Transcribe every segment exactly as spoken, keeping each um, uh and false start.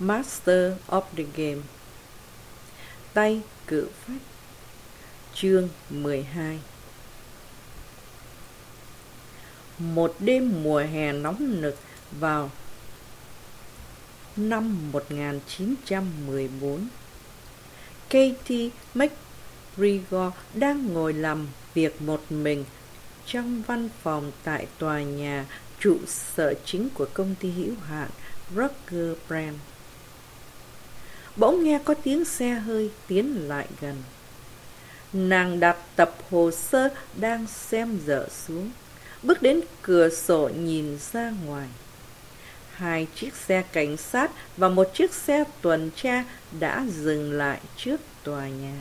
Master of the Game. Tay cự phách. Chương mười hai. Một đêm mùa hè nóng nực vào năm một nghìn chín trăm mười bốn, Katie McGregor đang ngồi làm việc một mình trong văn phòng tại tòa nhà trụ sở chính của công ty hữu hạn Rucker Brand. Bỗng nghe có tiếng xe hơi tiến lại gần. Nàng đặt tập hồ sơ đang xem dở xuống, bước đến cửa sổ nhìn ra ngoài. Hai chiếc xe cảnh sát và một chiếc xe tuần tra đã dừng lại trước tòa nhà.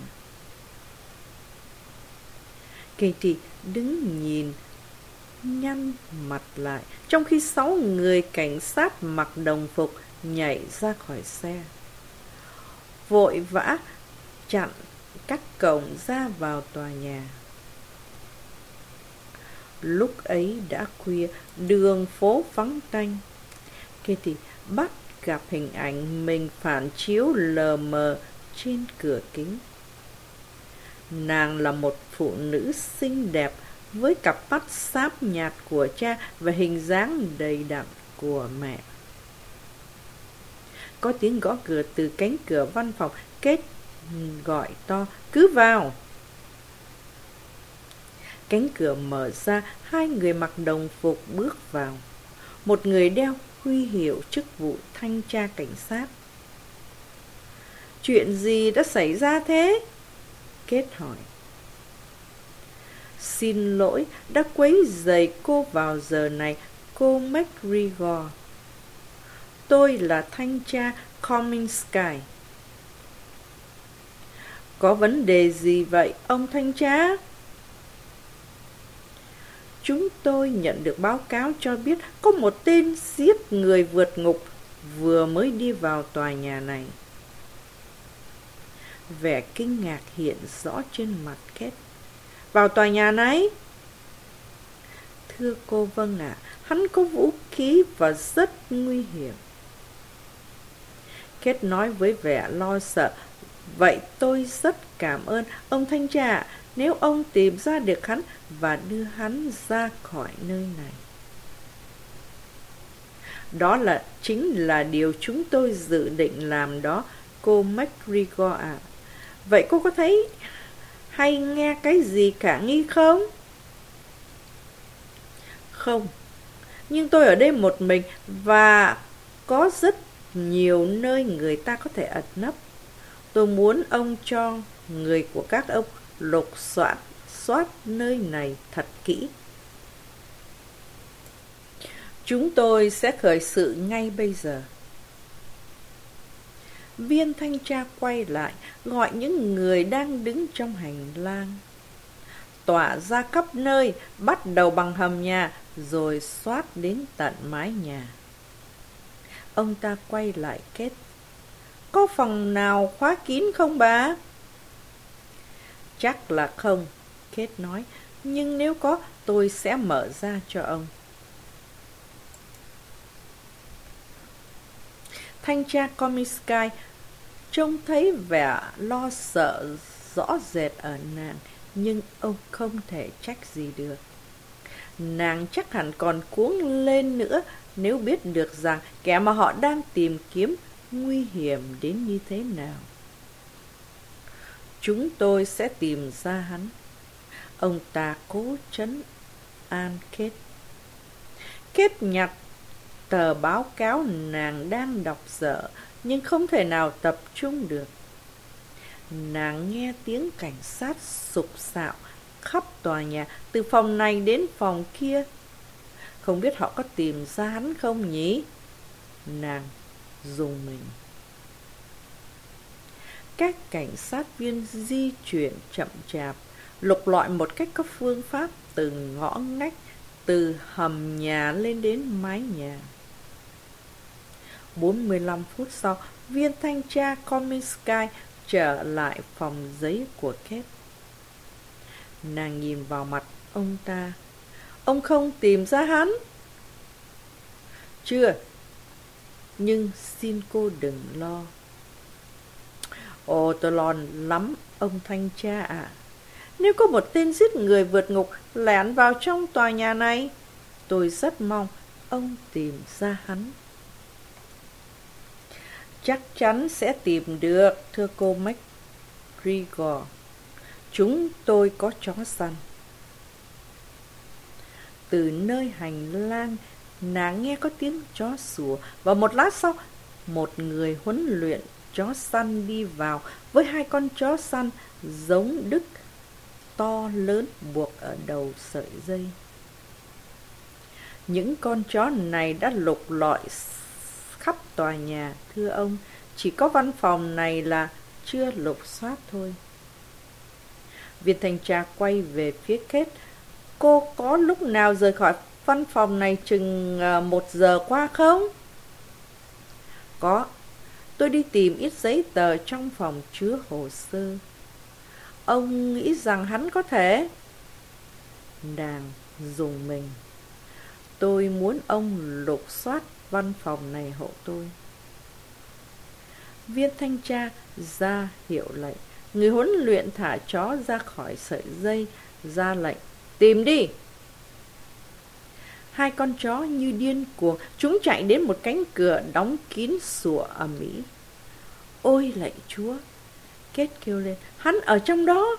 Katie đứng nhìn, nhăn mặt lại, trong khi sáu người cảnh sát mặc đồng phục nhảy ra khỏi xe, vội vã chặn các cổng ra vào tòa nhà. Lúc ấy đã khuya, đường phố vắng tanh. Katie bắt gặp hình ảnh mình phản chiếu lờ mờ trên cửa kính. Nàng là một phụ nữ xinh đẹp với cặp mắt xám nhạt của cha và hình dáng đầy đặn của mẹ. Có tiếng gõ cửa từ cánh cửa văn phòng. Kate gọi to, cứ vào. Cánh cửa mở ra, hai người mặc đồng phục bước vào. Một người đeo huy hiệu chức vụ thanh tra cảnh sát. Chuyện gì đã xảy ra thế? Kate hỏi. Xin lỗi đã quấy rầy cô vào giờ này, cô McGregor. Tôi là thanh tra Kominski. Có vấn đề gì vậy, ông thanh tra? Chúng tôi nhận được báo cáo cho biết có một tên giết người vượt ngục vừa mới đi vào tòa nhà này. Vẻ kinh ngạc hiện rõ trên mặt Kate. Vào tòa nhà này? Thưa cô, vâng ạ, à, hắn có vũ khí và rất nguy hiểm. Kate nói với vẻ lo sợ. Vậy tôi rất cảm ơn ông thanh tra, nếu ông tìm ra được hắn và đưa hắn ra khỏi nơi này. Đó là chính là điều chúng tôi dự định làm đó, cô McGregor ạ. À. Vậy cô có thấy hay nghe cái gì khả nghi không? Không, nhưng tôi ở đây một mình và có rất nhiều nơi người ta có thể ẩn nấp. Tôi muốn ông cho người của các ông lục soát soát nơi này thật kỹ. Chúng tôi sẽ khởi sự ngay bây giờ. Viên thanh tra quay lại, gọi những người đang đứng trong hành lang. Tỏa ra khắp nơi, bắt đầu bằng hầm nhà, rồi xoát đến tận mái nhà. Ông ta quay lại Kate. Có phòng nào khóa kín không bà? Chắc là không, Kate nói, nhưng nếu có, tôi sẽ mở ra cho ông. Thanh tra Kominski trông thấy vẻ lo sợ rõ rệt ở nàng, nhưng ông không thể trách gì được. Nàng chắc hẳn còn cuống lên nữa nếu biết được rằng kẻ mà họ đang tìm kiếm nguy hiểm đến như thế nào. Chúng tôi sẽ tìm ra hắn. Ông ta cố trấn an Kate. Kate nhặt tờ báo cáo nàng đang đọc dở, nhưng không thể nào tập trung được. Nàng nghe tiếng cảnh sát sục sạo khắp tòa nhà, từ phòng này đến phòng kia. Không biết họ có tìm ra hắn không nhỉ? Nàng rùng mình. Các cảnh sát viên di chuyển chậm chạp, lục lọi một cách có phương pháp từng ngõ ngách, từ hầm nhà lên đến mái nhà. bốn mươi lăm phút sau, viên thanh tra Kominski trở lại phòng giấy của Kate. Nàng nhìn vào mặt ông ta. Ông không tìm ra hắn? Chưa. nhưng xin cô đừng lo. Ồ, tôi lo lắm, ông thanh tra ạ. À. Nếu có một tên giết người vượt ngục lẻn vào trong tòa nhà này, tôi rất mong ông tìm ra hắn. Chắc chắn sẽ tìm được, thưa cô McGregor. Chúng tôi có chó săn. Từ nơi hành lang, nàng nghe có tiếng chó sủa, và một lát sau, một người huấn luyện chó săn đi vào với hai con chó săn giống Đức to lớn buộc ở đầu sợi dây. Những con chó này đã lục lọi khắp tòa nhà, thưa ông. Chỉ có văn phòng này là chưa lục soát thôi. Viên thanh tra quay về phía Kate. Cô có lúc nào rời khỏi văn phòng này chừng một giờ qua không? Có. Tôi đi tìm ít giấy tờ trong phòng chứa hồ sơ. Ông nghĩ rằng hắn có thể? Nàng dùng mình. Tôi muốn ông lục soát văn phòng này hộ tôi. Viên thanh tra ra hiệu lệnh. Người huấn luyện thả chó ra khỏi sợi dây, ra lệnh. Tìm đi! Hai con chó như điên cuồng, chúng chạy đến một cánh cửa đóng kín sủa ầm ĩ. Ôi lạy Chúa! Kate kêu lên. Hắn ở trong đó!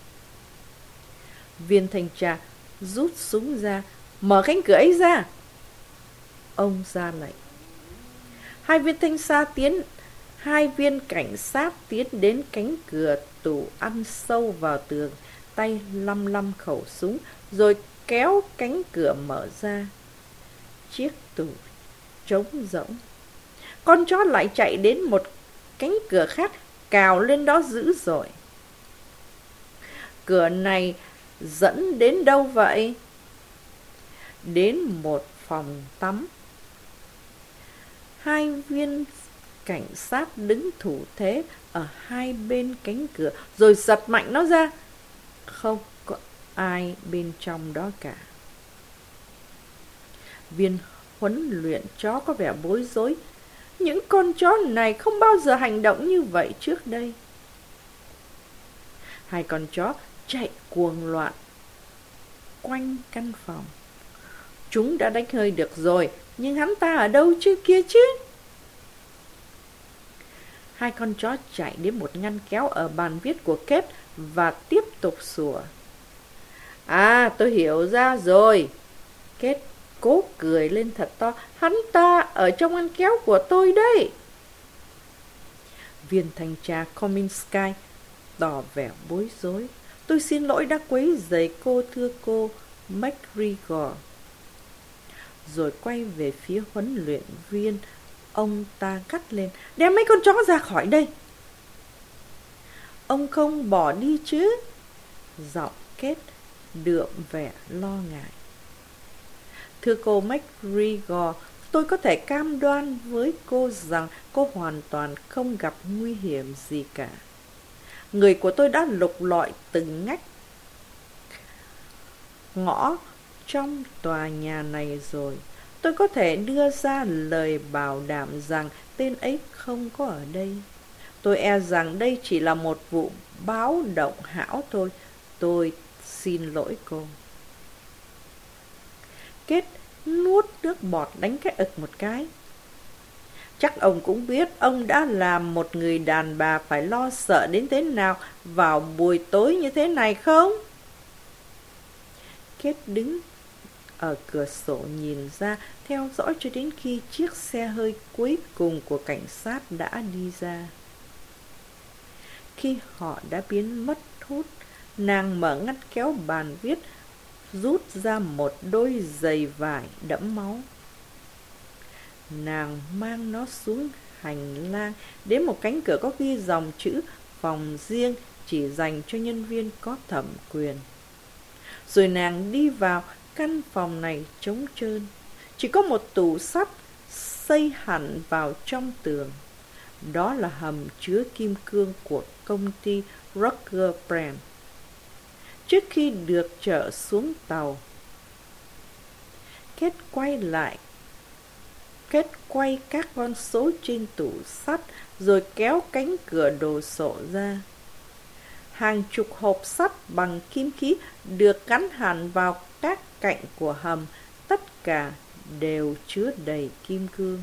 Viên thanh tra rút súng ra. Mở cánh cửa ấy ra! Ông ra lệnh. Hai viên thanh tra tiến Hai viên cảnh sát tiến đến cánh cửa tủ ăn sâu vào tường, tay lăm lăm khẩu súng, rồi kéo cánh cửa mở ra. Chiếc tủ trống rỗng. Con chó lại chạy đến một cánh cửa khác, cào lên đó dữ dội. Cửa này dẫn đến đâu vậy? Đến một phòng tắm. Hai viên cảnh sát đứng thủ thế ở hai bên cánh cửa, rồi giật mạnh nó ra. Không có ai bên trong đó cả. Viên huấn luyện chó có vẻ bối rối. Những con chó này không bao giờ hành động như vậy trước đây. Hai con chó chạy cuồng loạn quanh căn phòng. Chúng đã đánh hơi được rồi, nhưng hắn ta ở đâu chứ kia chứ? Hai con chó chạy đến một ngăn kéo ở bàn viết của Kate và tiếp tục sủa. À, tôi hiểu ra rồi. Kate cố cười lên thật to. Hắn ta ở trong ngăn kéo của tôi đấy. Viên thanh tra Kominski tỏ vẻ bối rối. Tôi xin lỗi đã quấy rầy cô, thưa cô McGregor. Rồi quay về phía huấn luyện viên. Ông ta cắt lên. Đem mấy con chó ra khỏi đây. Ông không bỏ đi chứ? Giọng Kate đượm vẻ lo ngại. Thưa cô McGregor, tôi có thể cam đoan với cô rằng cô hoàn toàn không gặp nguy hiểm gì cả. Người của tôi đã lục lọi từng ngách ngõ trong tòa nhà này rồi. Tôi có thể đưa ra lời bảo đảm rằng tên ấy không có ở đây. Tôi e rằng đây chỉ là một vụ báo động hão thôi. Tôi xin lỗi cô. Kate nuốt nước bọt đánh cái ực một cái. Chắc ông cũng biết ông đã làm một người đàn bà phải lo sợ đến thế nào vào buổi tối như thế này không? Kate đứng ở cửa sổ nhìn ra, theo dõi cho đến khi chiếc xe hơi cuối cùng của cảnh sát đã đi ra. Khi họ đã biến mất hút, nàng mở ngăn kéo bàn viết, rút ra một đôi giày vải đẫm máu. Nàng mang nó xuống hành lang, đến một cánh cửa có ghi dòng chữ phòng riêng chỉ dành cho nhân viên có thẩm quyền. Rồi nàng đi vào. Căn phòng này trống trơn, chỉ có một tủ sắt xây hẳn vào trong tường. Đó là hầm chứa kim cương của công ty Roger Brand. Trước khi được chở xuống tàu, Kate quay lại Kết quay các con số trên tủ sắt rồi kéo cánh cửa đồ sộ ra. Hàng chục hộp sắt bằng kim khí được gắn hẳn vào các cạnh của hầm, tất cả đều chứa đầy kim cương.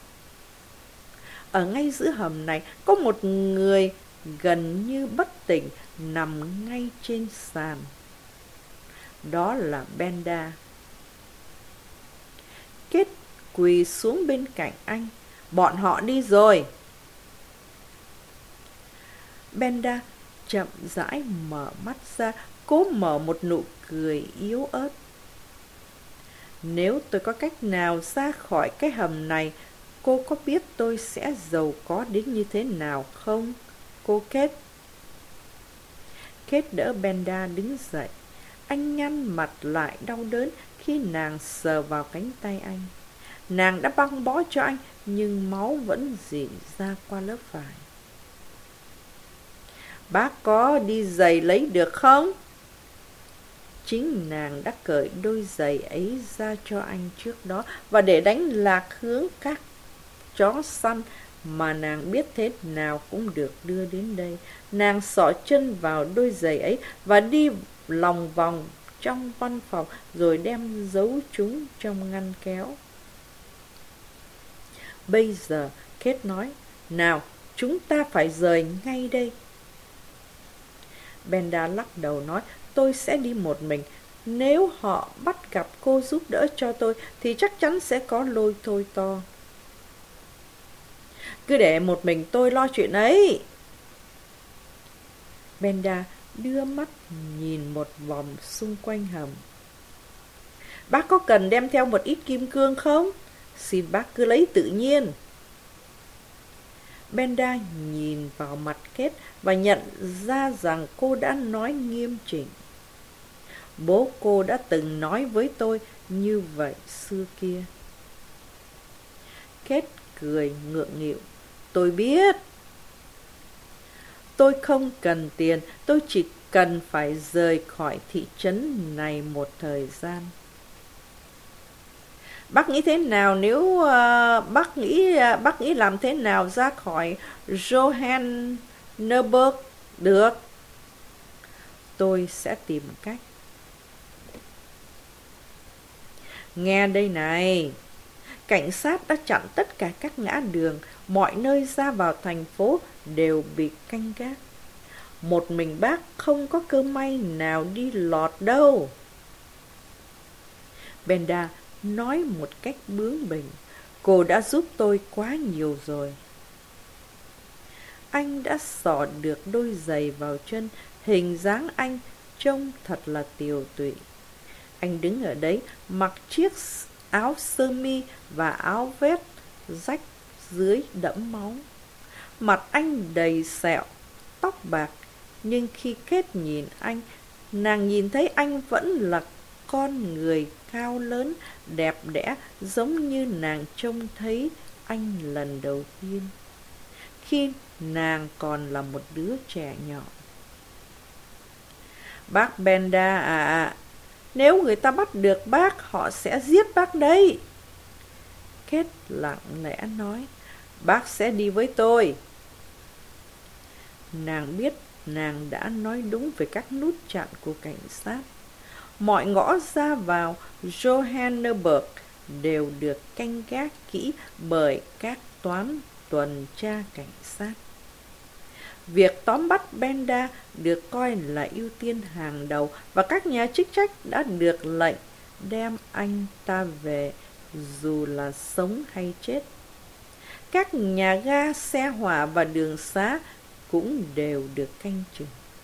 Ở ngay giữa hầm này có một người gần như bất tỉnh nằm ngay trên sàn. Đó là Benda. Kết quỳ xuống bên cạnh anh. Bọn họ đi rồi. Benda chậm rãi mở mắt ra, cố mở một nụ cười yếu ớt. Nếu tôi có cách nào ra khỏi cái hầm này, cô có biết tôi sẽ giàu có đến như thế nào không, cô Kết? Kết đỡ Benda đứng dậy. Anh nhăn mặt lại đau đớn khi nàng sờ vào cánh tay anh. Nàng đã băng bó cho anh, nhưng máu vẫn rỉ ra qua lớp vải. Bác có đi giày lấy được không? Chính nàng đã cởi đôi giày ấy ra cho anh trước đó, và để đánh lạc hướng các chó săn mà nàng biết thế nào cũng được đưa đến đây. Nàng xỏ chân vào đôi giày ấy và đi lòng vòng trong văn phòng, rồi đem giấu chúng trong ngăn kéo. Bây giờ, Kết nói, nào, chúng ta phải rời ngay đây. Benda lắc đầu nói, tôi sẽ đi một mình. Nếu họ bắt gặp cô giúp đỡ cho tôi, thì chắc chắn sẽ có lôi thôi to. Cứ để một mình tôi lo chuyện ấy. Benda đưa mắt nhìn một vòng xung quanh hầm. Bác có cần đem theo một ít kim cương không? Xin bác cứ lấy tự nhiên. Benda nhìn vào mặt Kết và nhận ra rằng cô đã nói nghiêm chỉnh. Bố cô đã từng nói với tôi như vậy xưa kia. Kết cười ngượng nghịu. Tôi biết. Tôi không cần tiền, tôi chỉ cần phải rời khỏi thị trấn này một thời gian. Bác nghĩ thế nào nếu uh, bác nghĩ uh, bác nghĩ làm thế nào ra khỏi Johannesburg được? Tôi sẽ tìm cách. Nghe đây này, cảnh sát đã chặn tất cả các ngã đường, mọi nơi ra vào thành phố đều bị canh gác. Một mình bác không có cơ may nào đi lọt đâu. Benda nói một cách bướng bỉnh, cô đã giúp tôi quá nhiều rồi. Anh đã xỏ được đôi giày vào chân, hình dáng anh trông thật là tiều tụy. Anh đứng ở đấy, mặc chiếc áo sơ mi và áo vest rách dưới đẫm máu. Mặt anh đầy sẹo, tóc bạc, nhưng khi Kết nhìn anh, nàng nhìn thấy anh vẫn là con người cao lớn, đẹp đẽ, giống như nàng trông thấy anh lần đầu tiên, khi nàng còn là một đứa trẻ nhỏ. Bác Benda à ạ, nếu người ta bắt được bác, họ sẽ giết bác đấy. Kết lặng lẽ nói, bác sẽ đi với tôi. Nàng biết nàng đã nói đúng về các nút chặn của cảnh sát. Mọi ngõ ra vào Johannesburg đều được canh gác kỹ bởi các toán tuần tra cảnh sát. Việc tóm bắt Benda được coi là ưu tiên hàng đầu, và các nhà chức trách đã được lệnh đem anh ta về dù là sống hay chết. Các nhà ga, xe hỏa và đường xá cũng đều được canh chừng.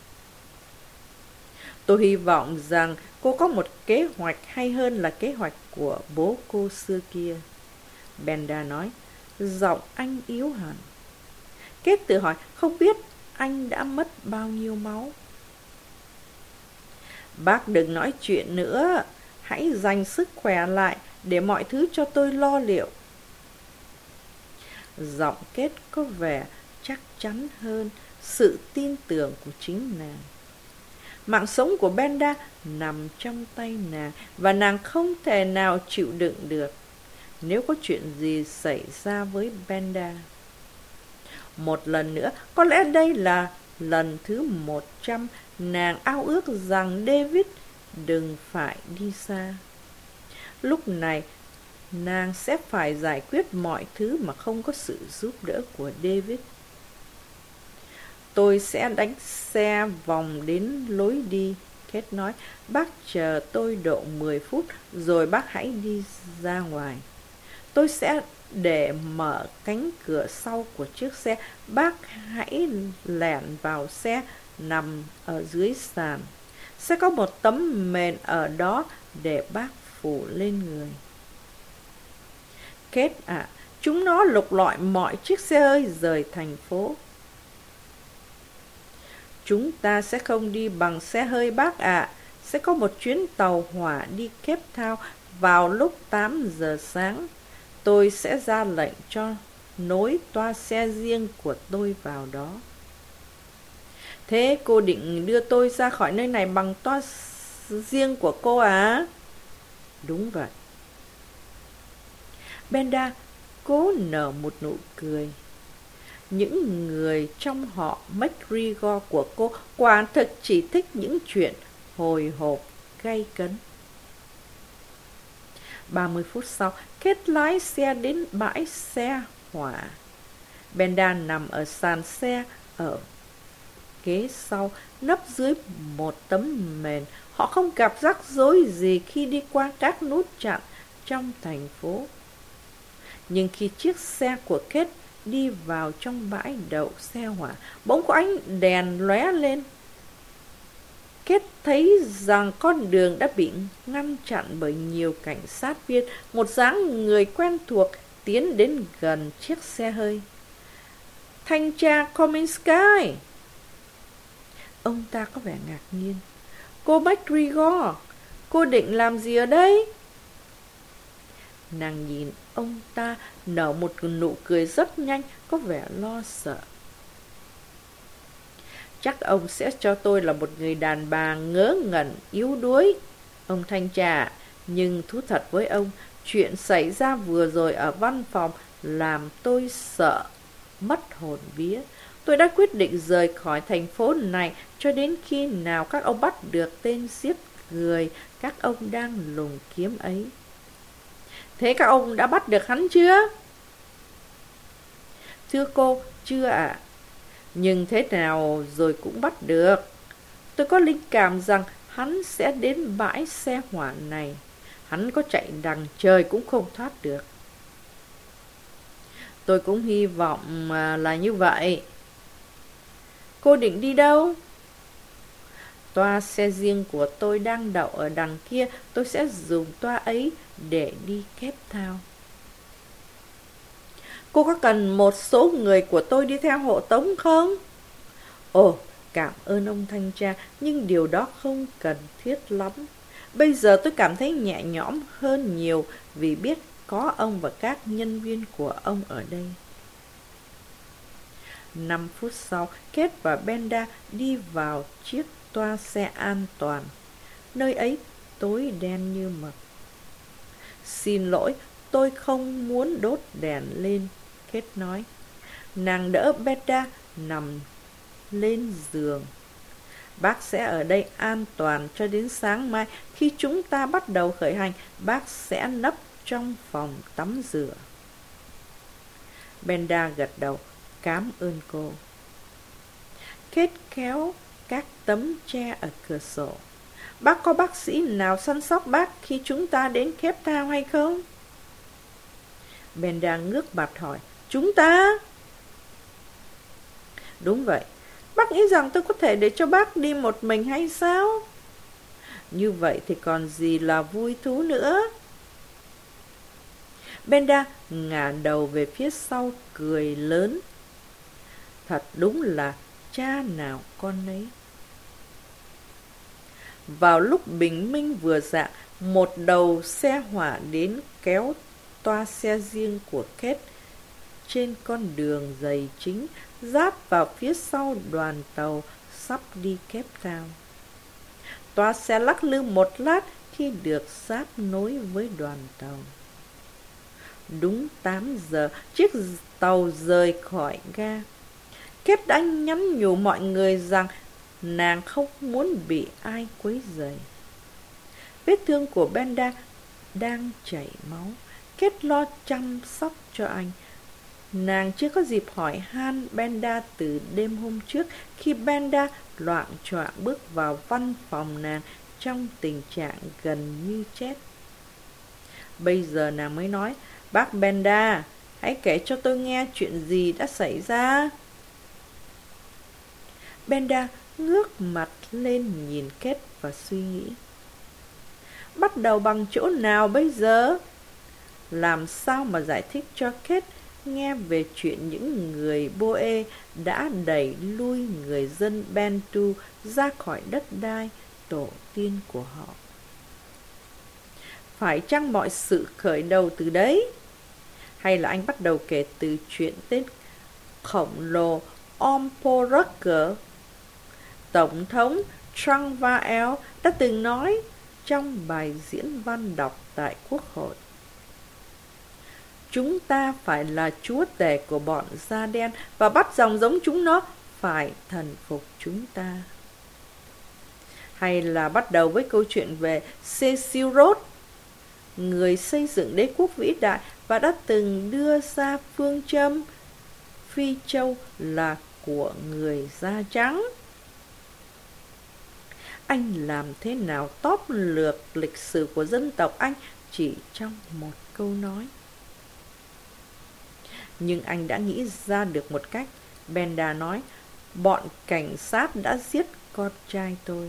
Tôi hy vọng rằng cô có một kế hoạch hay hơn là kế hoạch của bố cô xưa kia. Benda nói, giọng anh yếu hẳn. Kết tự hỏi, không biết anh đã mất bao nhiêu máu. Bác đừng nói chuyện nữa, hãy dành sức khỏe lại để mọi thứ cho tôi lo liệu. Giọng Kết có vẻ chắc chắn hơn, sự tin tưởng của chính nàng. Mạng sống của Benda nằm trong tay nàng, và nàng không thể nào chịu đựng được. nếu có chuyện gì xảy ra với Benda. Một lần nữa, có lẽ đây là lần thứ một trăm, nàng ao ước rằng David đừng phải đi xa. Lúc này, nàng sẽ phải giải quyết mọi thứ mà không có sự giúp đỡ của David. Tôi sẽ đánh xe vòng đến lối đi, Kate nói. Bác chờ tôi độ mười phút, rồi bác hãy đi ra ngoài. Tôi sẽ để mở cánh cửa sau của chiếc xe. Bác hãy lẻn vào xe, nằm ở dưới sàn. Sẽ có một tấm mền ở đó để bác phủ lên người. Kate ạ, à, chúng nó lục lọi mọi chiếc xe hơi rời thành phố. Chúng ta sẽ không đi bằng xe hơi bác ạ. À. Sẽ có một chuyến tàu hỏa đi Cape Town vào lúc tám giờ sáng. Tôi sẽ ra lệnh cho nối toa xe riêng của tôi vào đó. Thế cô định đưa tôi ra khỏi nơi này bằng toa riêng của cô à? Đúng vậy. Benda cố nở một nụ cười. Những người trong họ McGregor của cô quả thực chỉ thích những chuyện hồi hộp, gay cấn. ba mươi phút sau, Kate lái xe đến bãi xe hỏa. Benda nằm ở sàn xe ở ghế sau, nấp dưới một tấm mền. Họ không gặp rắc rối gì khi đi qua các nút chặn trong thành phố. Nhưng khi chiếc xe của Kate đi vào trong bãi đậu xe hỏa, bỗng có ánh đèn lóe lên. Kate thấy rằng con đường đã bị ngăn chặn bởi nhiều cảnh sát viên. Một dáng người quen thuộc tiến đến gần chiếc xe hơi. Thanh tra Kominski! Ông ta có vẻ ngạc nhiên. Cô McGregor, cô định làm gì ở đây? Nàng nhìn ông ta nở một nụ cười rất nhanh, có vẻ lo sợ. Chắc ông sẽ cho tôi là một người đàn bà ngớ ngẩn, yếu đuối, ông thanh tra. Nhưng thú thật với ông, chuyện xảy ra vừa rồi ở văn phòng làm tôi sợ mất hồn vía. Tôi đã quyết định rời khỏi thành phố này cho đến khi nào các ông bắt được tên giết người các ông đang lùng kiếm ấy. Thế các ông đã bắt được hắn chưa? Thưa cô, chưa ạ. À. Nhưng thế nào rồi cũng bắt được. Tôi có linh cảm rằng hắn sẽ đến bãi xe hỏa này. Hắn có chạy đằng trời cũng không thoát được. Tôi cũng hy vọng là như vậy. Cô định đi đâu? Toa xe riêng của tôi đang đậu ở đằng kia. Tôi sẽ dùng toa ấy để đi Cape Town. Cô có cần một số người của tôi đi theo hộ tống không? Ồ, cảm ơn ông thanh tra, nhưng điều đó không cần thiết lắm. Bây giờ tôi cảm thấy nhẹ nhõm hơn nhiều vì biết có ông và các nhân viên của ông ở đây. Năm phút sau, Kate và Benda đi vào chiếc toa xe an toàn. Nơi ấy tối đen như mực. Xin lỗi, tôi không muốn đốt đèn lên, Kate nói. Nàng đỡ Benda nằm lên giường. Bác sẽ ở đây an toàn cho đến sáng mai. Khi chúng ta bắt đầu khởi hành, bác sẽ nấp trong phòng tắm rửa. Benda gật đầu. Cảm ơn cô. Kate kéo các tấm tre ở cửa sổ. Bác có bác sĩ nào săn sóc bác khi chúng ta đến Cape Town hay không? Benda ngước mặt hỏi. Chúng ta? Đúng vậy. Bác nghĩ rằng tôi có thể để cho bác đi một mình hay sao? Như vậy thì còn gì là vui thú nữa. Benda ngả đầu về phía sau cười lớn. Thật đúng là cha nào con nấy. Vào lúc bình minh vừa rạng, một đầu xe hỏa đến kéo toa xe riêng của Kate trên con đường dày chính, giáp vào phía sau đoàn tàu sắp đi Cape Town. Toa xe lắc lư một lát khi được giáp nối với đoàn tàu. Đúng tám giờ, chiếc tàu rời khỏi ga. Kate đã nhắn nhủ mọi người rằng nàng không muốn bị ai quấy rầy. Vết thương của Benda đang chảy máu. Kate lo chăm sóc cho anh. Nàng chưa có dịp hỏi han Benda từ đêm hôm trước, khi Benda loạng choạng bước vào văn phòng nàng trong tình trạng gần như chết. Bây giờ nàng mới nói: "Bác Benda, hãy kể cho tôi nghe chuyện gì đã xảy ra." Benda ngước mặt lên nhìn Kate và suy nghĩ. Bắt đầu bằng chỗ nào bây giờ? Làm sao mà giải thích cho Kate nghe về chuyện những người Boe đã đẩy lui người dân Bantu ra khỏi đất đai tổ tiên của họ? Phải chăng mọi sự khởi đầu từ đấy? Hay là anh bắt đầu kể từ chuyện tên khổng lồ Omporokher, Tổng thống Transvaal đã từng nói trong bài diễn văn đọc tại Quốc hội: "Chúng ta phải là chúa tể của bọn da đen và bắt dòng giống chúng nó phải thần phục chúng ta." Hay là bắt đầu với câu chuyện về Cecil Rhodes, người xây dựng đế quốc vĩ đại và đã từng đưa ra phương châm Phi Châu là của người da trắng? Anh làm thế nào tóm lược lịch sử của dân tộc anh chỉ trong một câu nói? Nhưng anh đã nghĩ ra được một cách. Benda nói: "Bọn cảnh sát đã giết con trai tôi."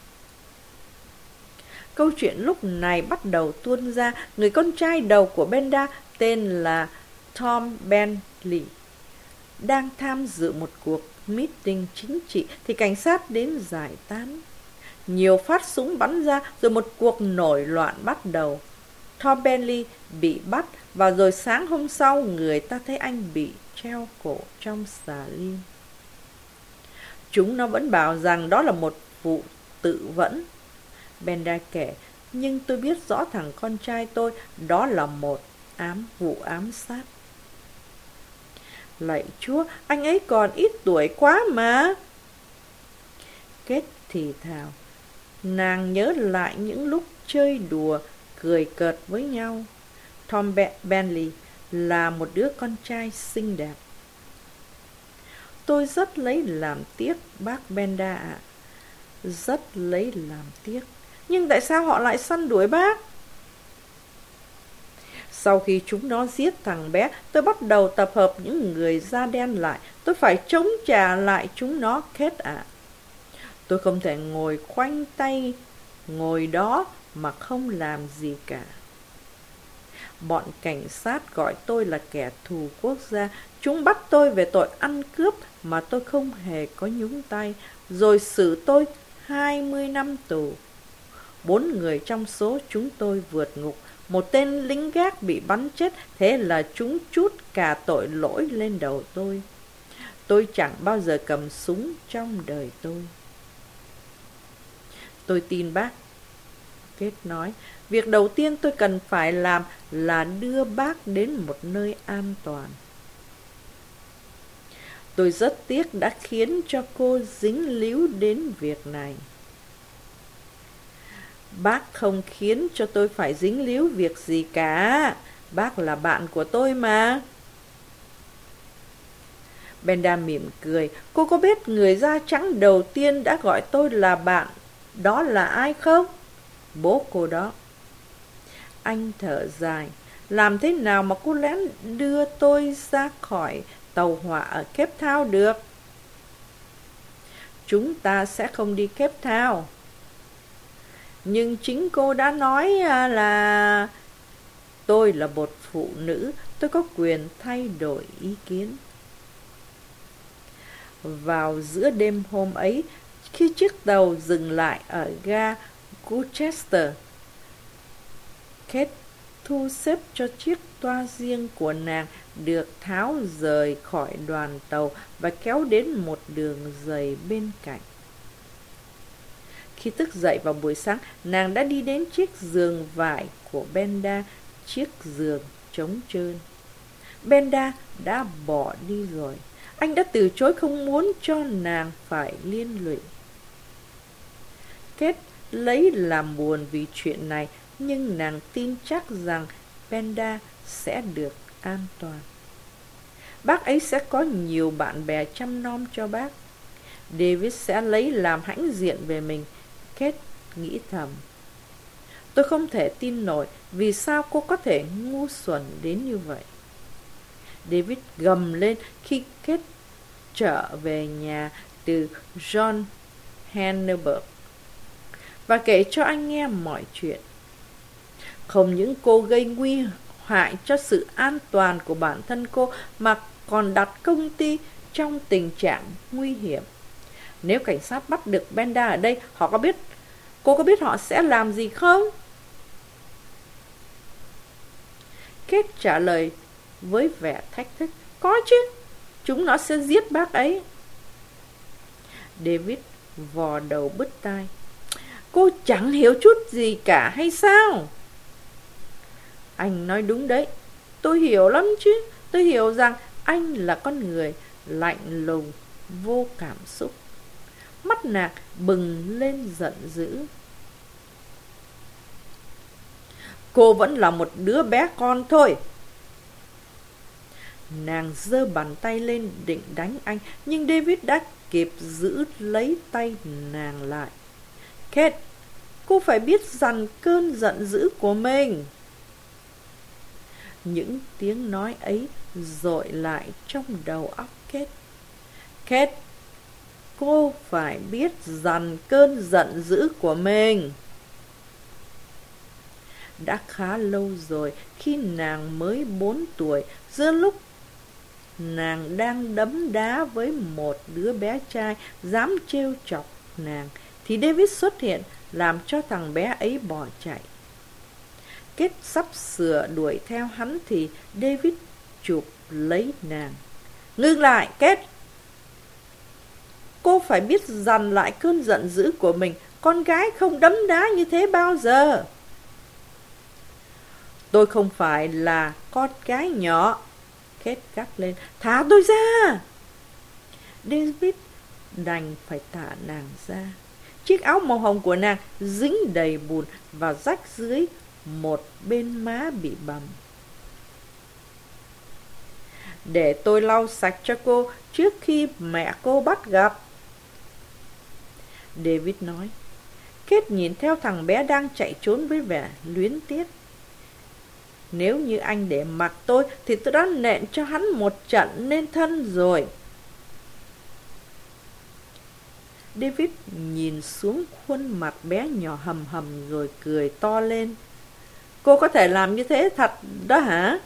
Câu chuyện lúc này bắt đầu tuôn ra. Người con trai đầu của Benda tên là Tom Bentley đang tham dự một cuộc meeting chính trị thì cảnh sát đến giải tán. Nhiều phát súng bắn ra rồi một cuộc nổi loạn bắt đầu. Tom Bentley bị bắt và rồi sáng hôm sau người ta thấy anh bị treo cổ trong xà lim. Chúng nó vẫn bảo rằng đó là một vụ tự vẫn. Benda kể: "Nhưng tôi biết rõ thằng con trai tôi đó là một ám vụ ám sát." Lạy Chúa, anh ấy còn ít tuổi quá mà. Kate thì thào. Nàng nhớ lại những lúc chơi đùa, cười cợt với nhau. Tom Bentley là một đứa con trai xinh đẹp. Tôi rất lấy làm tiếc, bác Benda ạ. Rất lấy làm tiếc. Nhưng tại sao họ lại săn đuổi bác? Sau khi chúng nó giết thằng bé, tôi bắt đầu tập hợp những người da đen lại. Tôi phải chống trả lại chúng nó, Kate ạ. Tôi không thể ngồi khoanh tay ngồi đó mà không làm gì cả. Bọn cảnh sát gọi tôi là kẻ thù quốc gia. Chúng bắt tôi về tội ăn cướp mà tôi không hề có nhúng tay, rồi xử tôi hai mươi năm tù. Bốn người trong số chúng tôi vượt ngục. Một tên lính gác bị bắn chết, thế là chúng trút cả tội lỗi lên đầu tôi. Tôi chẳng bao giờ cầm súng trong đời tôi. Tôi tin bác, Kate nói. Việc đầu tiên tôi cần phải làm là đưa bác đến một nơi an toàn. Tôi rất tiếc đã khiến cho cô dính líu đến việc này. Bác không khiến cho tôi phải dính líu việc gì cả. Bác là bạn của tôi mà. Benda mỉm cười. Cô có biết người da trắng đầu tiên đã gọi tôi là bạn đó là ai không? Bố cô đó. Anh thở dài. Làm thế nào mà cô lén đưa tôi ra khỏi tàu hỏa ở Cape Town được? Chúng ta sẽ không đi Cape Town. Nhưng chính cô đã nói là tôi là một phụ nữ, tôi có quyền thay đổi ý kiến. Vào giữa đêm hôm ấy, khi chiếc tàu dừng lại ở ga Gloucester, Kate thu xếp cho chiếc toa riêng của nàng được tháo rời khỏi đoàn tàu và kéo đến một đường dày bên cạnh. Khi thức dậy vào buổi sáng, nàng đã đi đến chiếc giường vải của Benda, chiếc giường trống trơn. Benda đã bỏ đi rồi. Anh đã từ chối, không muốn cho nàng phải liên lụy. Kate lấy làm buồn vì chuyện này, nhưng nàng tin chắc rằng Benda sẽ được an toàn. Bác ấy sẽ có nhiều bạn bè chăm nom cho bác. David sẽ lấy làm hãnh diện về mình, Kate nghĩ thầm. Tôi không thể tin nổi vì sao cô có thể ngu xuẩn đến như vậy. David gầm lên khi Kate trở về nhà từ Johannesburg và kể cho anh nghe mọi chuyện. Không những cô gây nguy hại cho sự an toàn của bản thân cô mà còn đặt công ty trong tình trạng nguy hiểm. Nếu cảnh sát bắt được Benda ở đây, họ có biết cô có biết họ sẽ làm gì không? Kate trả lời với vẻ thách thức. Có chứ, chúng nó sẽ giết bác ấy. David vò đầu bứt tai. Cô chẳng hiểu chút gì cả hay sao? Anh nói đúng đấy. Tôi hiểu lắm chứ. Tôi hiểu rằng anh là con người lạnh lùng, vô cảm xúc. Mắt nàng bừng lên giận dữ. Cô vẫn là một đứa bé con thôi. Nàng giơ bàn tay lên định đánh anh, nhưng David đã kịp giữ lấy tay nàng lại. Kate, cô phải biết dằn cơn giận dữ của mình. Những tiếng nói ấy dội lại trong đầu óc Kate. Kate, cô phải biết dằn cơn giận dữ của mình. Đã khá lâu rồi khi nàng mới bốn tuổi, giữa lúc nàng đang đấm đá với một đứa bé trai dám trêu chọc nàng, thì David xuất hiện làm cho thằng bé ấy bỏ chạy. Kate sắp sửa đuổi theo hắn thì David chụp lấy nàng. Ngưng lại, Kate! Cô phải biết dằn lại cơn giận dữ của mình. Con gái không đấm đá như thế bao giờ. Tôi không phải là con gái nhỏ. Kate gắt lên. Thả tôi ra! David đành phải thả nàng ra. Chiếc áo màu hồng của nàng dính đầy bùn và rách dưới một bên má bị bầm. Để tôi lau sạch cho cô trước khi mẹ cô bắt gặp. David nói. Kate nhìn theo thằng bé đang chạy trốn với vẻ luyến tiếc. Nếu như anh để mặc tôi thì tôi đã nện cho hắn một trận nên thân rồi. David nhìn xuống khuôn mặt bé nhỏ hầm hầm rồi cười to lên. Cô có thể làm như thế thật đó hả?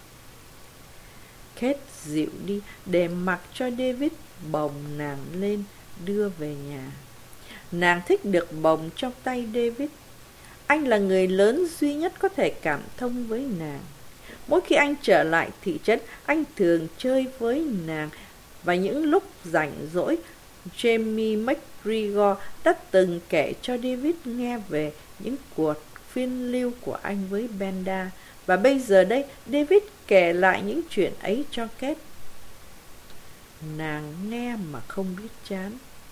Kate dịu đi để mặc cho David bồng nàng lên đưa về nhà. Nàng thích được bồng trong tay David. Anh là người lớn duy nhất có thể cảm thông với nàng. Mỗi khi anh trở lại thị trấn, anh thường chơi với nàng. Và những lúc rảnh rỗi, Jamie McGregor đã từng kể cho David nghe về những cuộc phiên lưu của anh với Benda. Và bây giờ đây, David kể lại những chuyện ấy cho Kate. Nàng nghe mà không biết chán.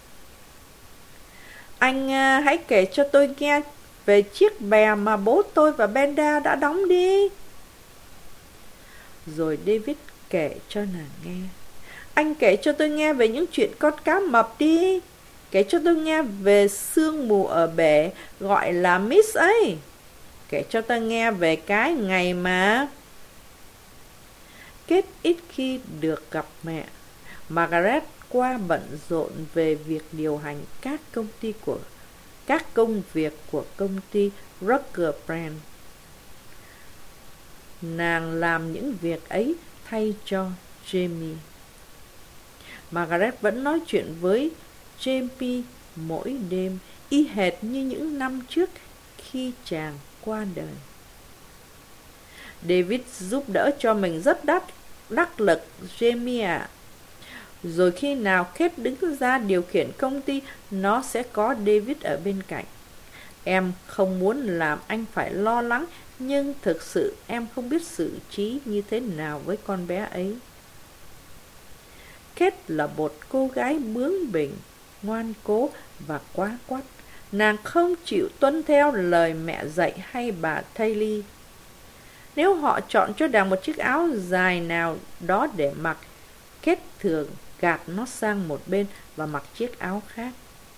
Anh à, hãy kể cho tôi nghe về chiếc bè mà bố tôi và Benda đã đóng đi. Rồi David kể cho nàng nghe. Anh kể cho tôi nghe về những chuyện con cá mập đi. Kể cho tôi nghe về sương mù ở bể gọi là Miss ấy. Kể cho tôi nghe về cái ngày mà... Kate ít khi được gặp mẹ. Margaret qua bận rộn về việc điều hành các công ty của các công việc của công ty Rucker Brand. Nàng làm những việc ấy thay cho Jamie. Margaret vẫn nói chuyện với Jamie mỗi đêm, y hệt như những năm trước khi chàng qua đời. David giúp đỡ cho mình rất đắc, đắc lực, Jamie ạ. Rồi khi nào Kate đứng ra điều khiển công ty, nó sẽ có David ở bên cạnh. Em không muốn làm anh phải lo lắng, nhưng thực sự em không biết xử trí như thế nào với con bé ấy. Kate là một cô gái bướng bỉnh, ngoan cố và quá quắt. Nàng không chịu tuân theo lời mẹ dạy hay bà Taylor. Nếu họ chọn cho nàng một chiếc áo dài nào đó để mặc, Kate thường gạt nó sang một bên và mặc chiếc áo khác.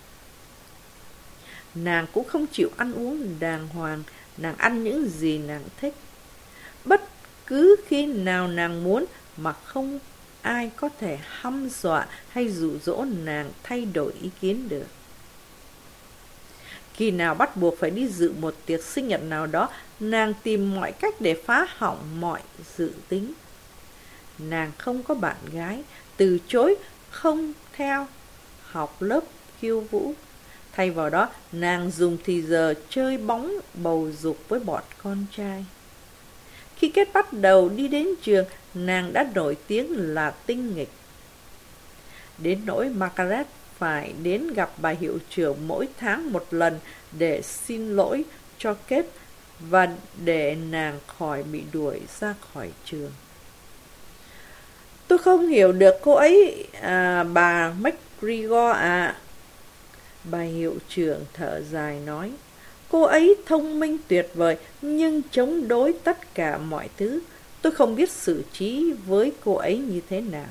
Nàng cũng không chịu ăn uống đàng hoàng, nàng ăn những gì nàng thích. Bất cứ khi nào nàng muốn mà không ai có thể hăm dọa hay dụ dỗ nàng thay đổi ý kiến được. Khi nào bắt buộc phải đi dự một tiệc sinh nhật nào đó, nàng tìm mọi cách để phá hỏng mọi dự tính. Nàng không có bạn gái, từ chối không theo học lớp khiêu vũ. Thay vào đó, nàng dùng thì giờ chơi bóng bầu dục với bọn con trai. Khi Kate bắt đầu đi đến trường, nàng đã nổi tiếng là tinh nghịch. Đến nỗi Margaret phải đến gặp bà hiệu trưởng mỗi tháng một lần để xin lỗi cho Kate và để nàng khỏi bị đuổi ra khỏi trường. Tôi không hiểu được cô ấy, à, bà McGregor à. Bà hiệu trưởng thở dài nói, cô ấy thông minh tuyệt vời nhưng chống đối tất cả mọi thứ. Tôi không biết xử trí với cô ấy như thế nào.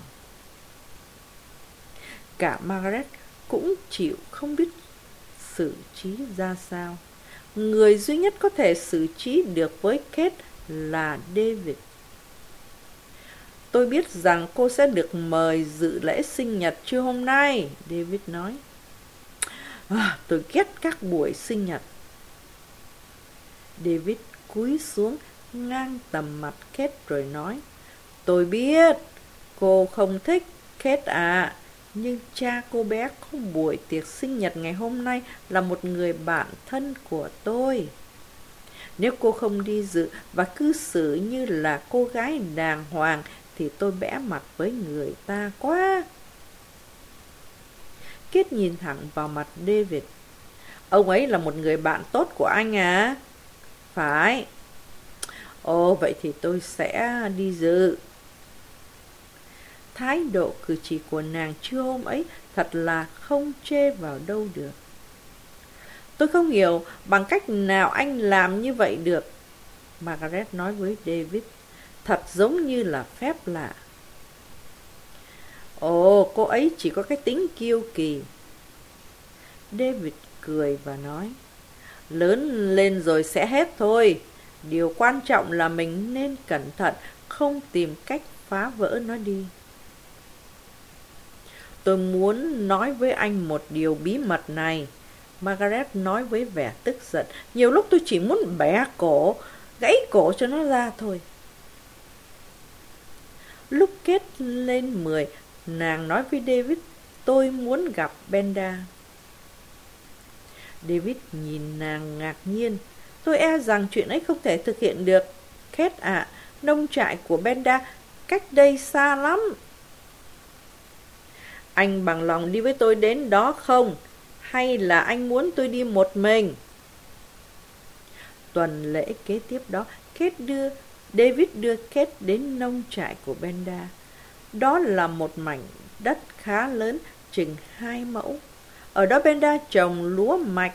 Cả Margaret cũng chịu không biết xử trí ra sao. Người duy nhất có thể xử trí được với Kate là David. Tôi biết rằng cô sẽ được mời dự lễ sinh nhật trưa hôm nay, David nói. À, tôi ghét các buổi sinh nhật. David cúi xuống ngang tầm mặt Kate rồi nói, tôi biết cô không thích Kate à, nhưng cha cô bé có buổi tiệc sinh nhật ngày hôm nay là một người bạn thân của tôi. Nếu cô không đi dự và cư xử như là cô gái đàng hoàng thì tôi bẽ mặt với người ta quá. Kate nhìn thẳng vào mặt David. Ông ấy là một người bạn tốt của anh à? Phải. Ồ, vậy thì tôi sẽ đi dự. Thái độ cử chỉ của nàng trưa hôm ấy thật là không chê vào đâu được. Tôi không hiểu bằng cách nào anh làm như vậy được, Margaret nói với David, thật giống như là phép lạ. Ồ, cô ấy chỉ có cái tính kiêu kỳ. David cười và nói, lớn lên rồi sẽ hết thôi. Điều quan trọng là mình nên cẩn thận, không tìm cách phá vỡ nó đi. Tôi muốn nói với anh một điều bí mật này, Margaret nói với vẻ tức giận. Nhiều lúc tôi chỉ muốn bẻ cổ, gãy cổ cho nó ra thôi. Lúc Kate lên mười, nàng nói với David, tôi muốn gặp Benda. David nhìn nàng ngạc nhiên. Tôi e rằng chuyện ấy không thể thực hiện được. Kate ạ, à, nông trại của Benda cách đây xa lắm. Anh bằng lòng đi với tôi đến đó không? Hay là anh muốn tôi đi một mình? Tuần lễ kế tiếp đó, Kate đưa, David đưa Kate đến nông trại của Benda. Đó là một mảnh đất khá lớn, chừng hai mẫu. Ở đó Benda trồng lúa mạch,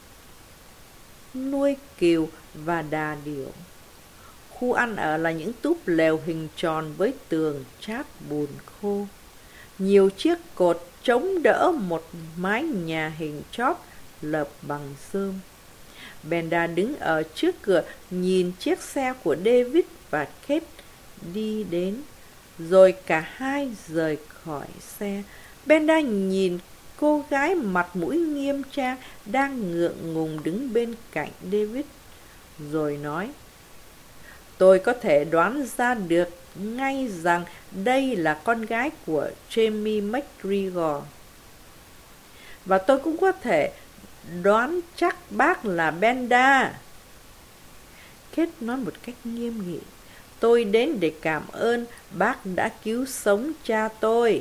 nuôi cừu và đà điểu. Khu ăn ở là những túp lều hình tròn với tường chát bùn khô. Nhiều chiếc cột chống đỡ một mái nhà hình chóp lợp bằng rơm. Benda đứng ở trước cửa nhìn chiếc xe của David và Kate đi đến. Rồi cả hai rời khỏi xe. Benda nhìn cô gái mặt mũi nghiêm trang đang ngượng ngùng đứng bên cạnh David, rồi nói, tôi có thể đoán ra được ngay rằng đây là con gái của Jamie McGregor. Và tôi cũng có thể đoán chắc bác là Benda. Kate nói một cách nghiêm nghị, tôi đến để cảm ơn bác đã cứu sống cha tôi.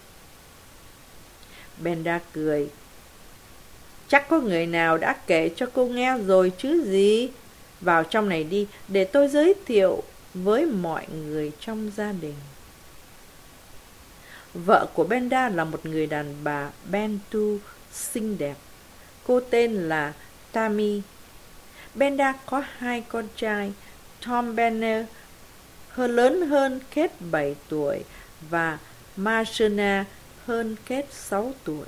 Benda cười. Chắc có người nào đã kể cho cô nghe rồi chứ gì? Vào trong này đi, để tôi giới thiệu với mọi người trong gia đình. Vợ của Benda là một người đàn bà Bantu xinh đẹp. Cô tên là Tammy. Benda có hai con trai, Tom Banner, hơn lớn hơn Kate bảy tuổi, và Marcena, hơn Kate sáu tuổi.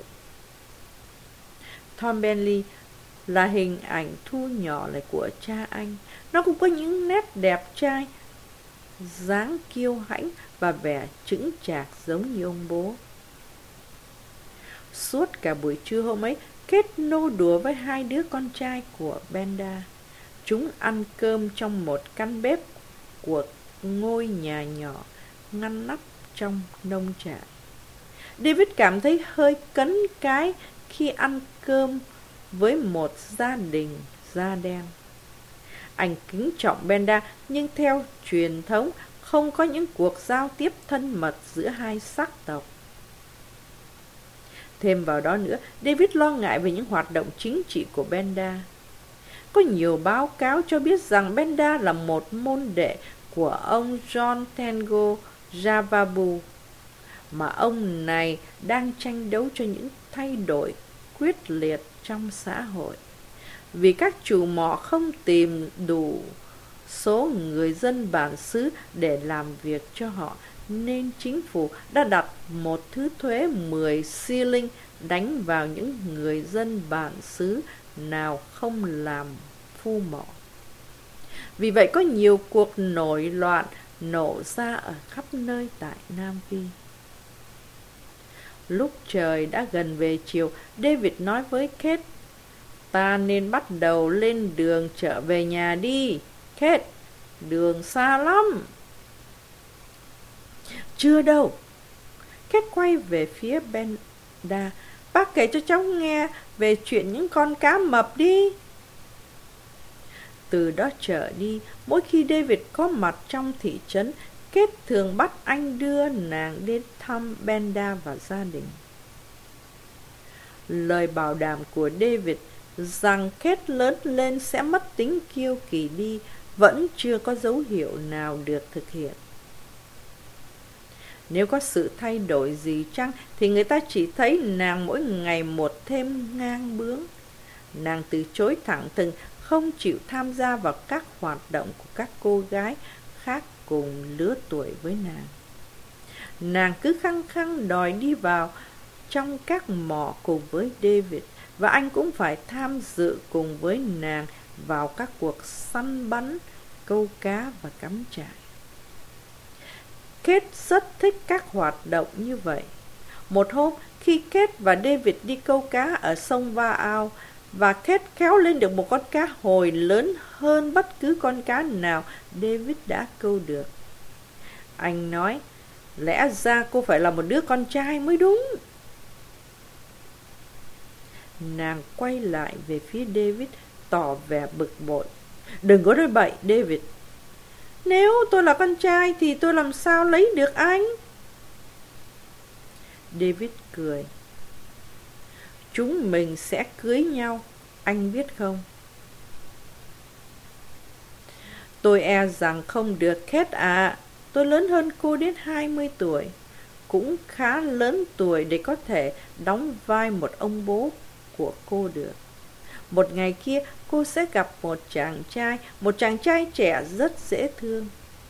Tom Bentley là hình ảnh thu nhỏ lại của cha anh. Nó cũng có những nét đẹp trai, dáng kiêu hãnh và vẻ chững chạc giống như ông bố. Suốt cả buổi trưa hôm ấy, Kate nô đùa với hai đứa con trai của Benda. Chúng ăn cơm trong một căn bếp của ngôi nhà nhỏ ngăn nắp trong nông trại. David cảm thấy hơi cấn cái khi ăn cơm với một gia đình da đen. Anh kính trọng Benda, nhưng theo truyền thống không có những cuộc giao tiếp thân mật giữa hai sắc tộc. Thêm vào đó nữa, David lo ngại về những hoạt động chính trị của Benda. Có nhiều báo cáo cho biết rằng Benda là một môn đệ của ông John Tango Javabu, mà ông này đang tranh đấu cho những thay đổi quyết liệt trong xã hội. Vì các chủ mỏ không tìm đủ số người dân bản xứ để làm việc cho họ, nên chính phủ đã đặt một thứ thuế mười shilling đánh vào những người dân bản xứ nào không làm phu mỏ. Vì vậy có nhiều cuộc nổi loạn nổ ra ở khắp nơi tại Nam Phi. Lúc trời đã gần về chiều, David nói với Kate: "Ta nên bắt đầu lên đường trở về nhà đi, Kate. Đường xa lắm." "Chưa đâu." Kate quay về phía Benda. "Bác kể cho cháu nghe về chuyện những con cá mập đi." Từ đó trở đi, mỗi khi David có mặt trong thị trấn, Kate thường bắt anh đưa nàng đến thăm Benda và gia đình. Lời bảo đảm của David rằng Kate lớn lên sẽ mất tính kiêu kỳ đi vẫn chưa có dấu hiệu nào được thực hiện. Nếu có sự thay đổi gì chăng thì người ta chỉ thấy nàng mỗi ngày một thêm ngang bướng. Nàng từ chối thẳng thừng, không chịu tham gia vào các hoạt động của các cô gái khác cùng lứa tuổi với nàng. Nàng cứ khăng khăng đòi đi vào trong các mỏ cùng với David, và anh cũng phải tham dự cùng với nàng vào các cuộc săn bắn, câu cá và cắm trại. Kate rất thích các hoạt động như vậy. Một hôm, khi Kate và David đi câu cá ở sông Va Ao, và Kate kéo lên được một con cá hồi lớn hơn bất cứ con cá nào David đã câu được. Anh nói: "Lẽ ra cô phải là một đứa con trai mới đúng." Nàng quay lại về phía David, tỏ vẻ bực bội. "Đừng có nói bậy, David. Nếu tôi là con trai thì tôi làm sao lấy được anh?" David cười. "Chúng mình sẽ cưới nhau, anh biết không?" "Tôi e rằng không được, Kate ạ. Tôi lớn hơn cô đến hai mươi tuổi, cũng khá lớn tuổi để có thể đóng vai một ông bố của cô được. Một ngày kia cô sẽ gặp một chàng trai, một chàng trai trẻ rất dễ thương."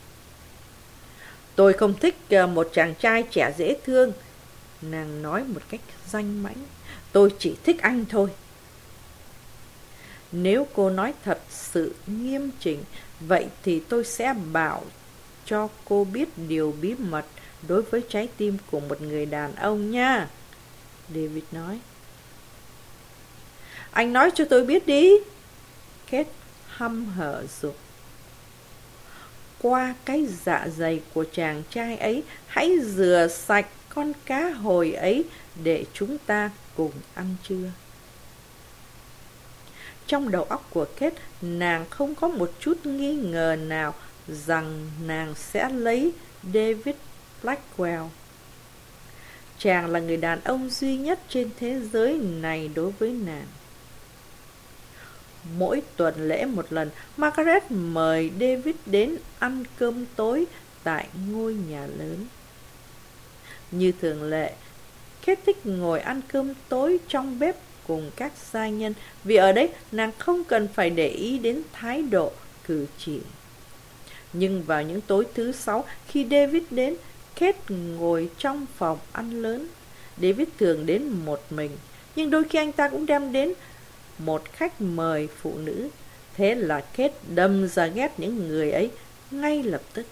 "Tôi không thích một chàng trai trẻ dễ thương," nàng nói một cách danh mãnh. "Tôi chỉ thích anh thôi." "Nếu cô nói thật sự nghiêm chỉnh, vậy thì tôi sẽ bảo cho cô biết điều bí mật đối với trái tim của một người đàn ông nha," David nói. "Anh nói cho tôi biết đi," Kate hăm hở giục. "Qua cái dạ dày của chàng trai ấy, hãy rửa sạch con cá hồi ấy để chúng ta cùng ăn trưa." Trong đầu óc của Kate, nàng không có một chút nghi ngờ nào rằng nàng sẽ lấy David Blackwell. Chàng là người đàn ông duy nhất trên thế giới này đối với nàng. Mỗi tuần lễ một lần, Margaret mời David đến ăn cơm tối tại ngôi nhà lớn. Như thường lệ, Kate thích ngồi ăn cơm tối trong bếp cùng các gia nhân, vì ở đấy nàng không cần phải để ý đến thái độ, cử chỉ. Nhưng vào những tối thứ sáu, khi David đến, Kate ngồi trong phòng ăn lớn. David thường đến một mình, nhưng đôi khi anh ta cũng đem đến một khách mời phụ nữ. Thế là Kate đâm ra ghét những người ấy ngay lập tức.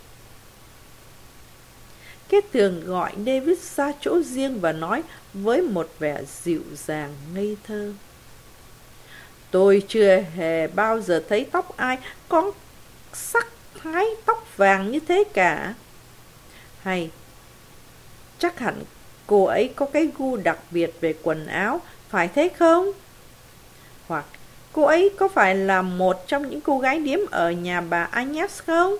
Kate thường gọi David ra chỗ riêng và nói với một vẻ dịu dàng ngây thơ: "Tôi chưa hề bao giờ thấy tóc ai có sắc thái tóc vàng như thế cả." Hay: "Chắc hẳn cô ấy có cái gu đặc biệt về quần áo, phải thế không?" Hoặc: "Cô ấy có phải là một trong những cô gái điếm ở nhà bà Agnes không?"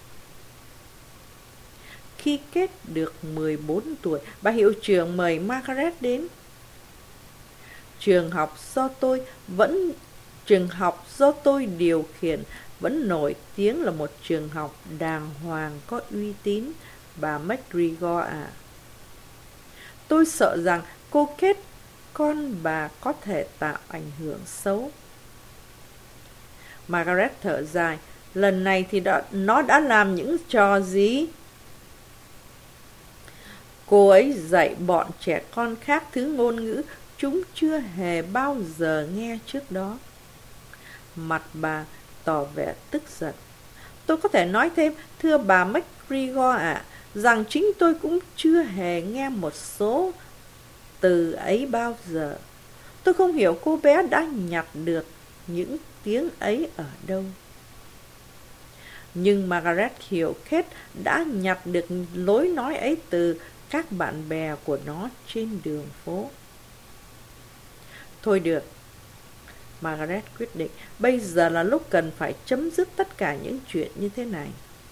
Khi Kate được mười bốn tuổi, bà hiệu trưởng mời Margaret đến. Trường học do tôi vẫn trường học do tôi điều khiển vẫn nổi tiếng là một trường học đàng hoàng có uy tín, bà McGregor ạ. Tôi sợ rằng cô Kate, con bà, có thể tạo ảnh hưởng xấu. Margaret thở dài. Lần này thì đã, nó đã làm những trò gì? Cô ấy dạy bọn trẻ con khác thứ ngôn ngữ chúng chưa hề bao giờ nghe trước đó. Mặt bà tỏ vẻ tức giận. Tôi có thể nói thêm, thưa bà McGregor ạ, rằng chính tôi cũng chưa hề nghe một số từ ấy bao giờ. Tôi không hiểu cô bé đã nhặt được những tiếng ấy ở đâu. Nhưng Margaret hiểu Kate đã nhặt được lối nói ấy từ các bạn bè của nó trên đường phố. Thôi được, Margaret quyết định, bây giờ là lúc cần phải chấm dứt tất cả những chuyện như thế này.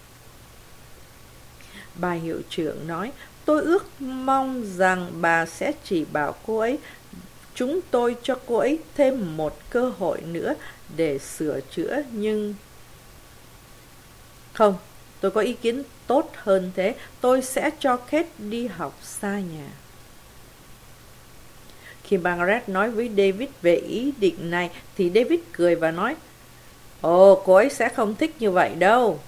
Bà hiệu trưởng nói, tôi ước mong rằng bà sẽ chỉ bảo cô ấy, chúng tôi cho cô ấy thêm một cơ hội nữa để sửa chữa, nhưng... Không, tôi có ý kiến tốt hơn thế, tôi sẽ cho Kate đi học xa nhà. Khi Margaret nói với David về ý định này, thì David cười và nói, ồ, cô ấy sẽ không thích như vậy đâu.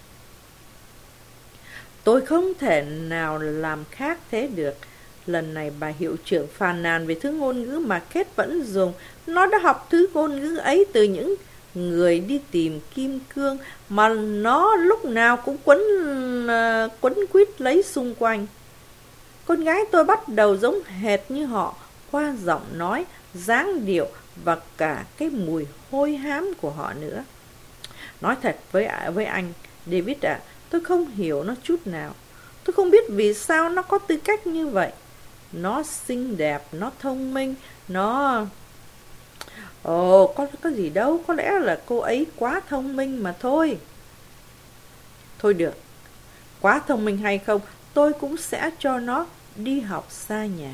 Tôi không thể nào làm khác thế được. Lần này bà hiệu trưởng phàn nàn về thứ ngôn ngữ mà Kate vẫn dùng. Nó đã học thứ ngôn ngữ ấy từ những người đi tìm kim cương mà nó lúc nào cũng quấn uh, quấn quýt lấy xung quanh. Con gái tôi bắt đầu giống hệt như họ qua giọng nói, dáng điệu và cả cái mùi hôi hám của họ nữa. Nói thật với với anh, David ạ, à, tôi không hiểu nó chút nào. Tôi không biết vì sao nó có tư cách như vậy. Nó xinh đẹp, nó thông minh, nó... Ồ, có, có gì đâu, có lẽ là cô ấy quá thông minh mà thôi. Thôi được, quá thông minh hay không, tôi cũng sẽ cho nó đi học xa nhà.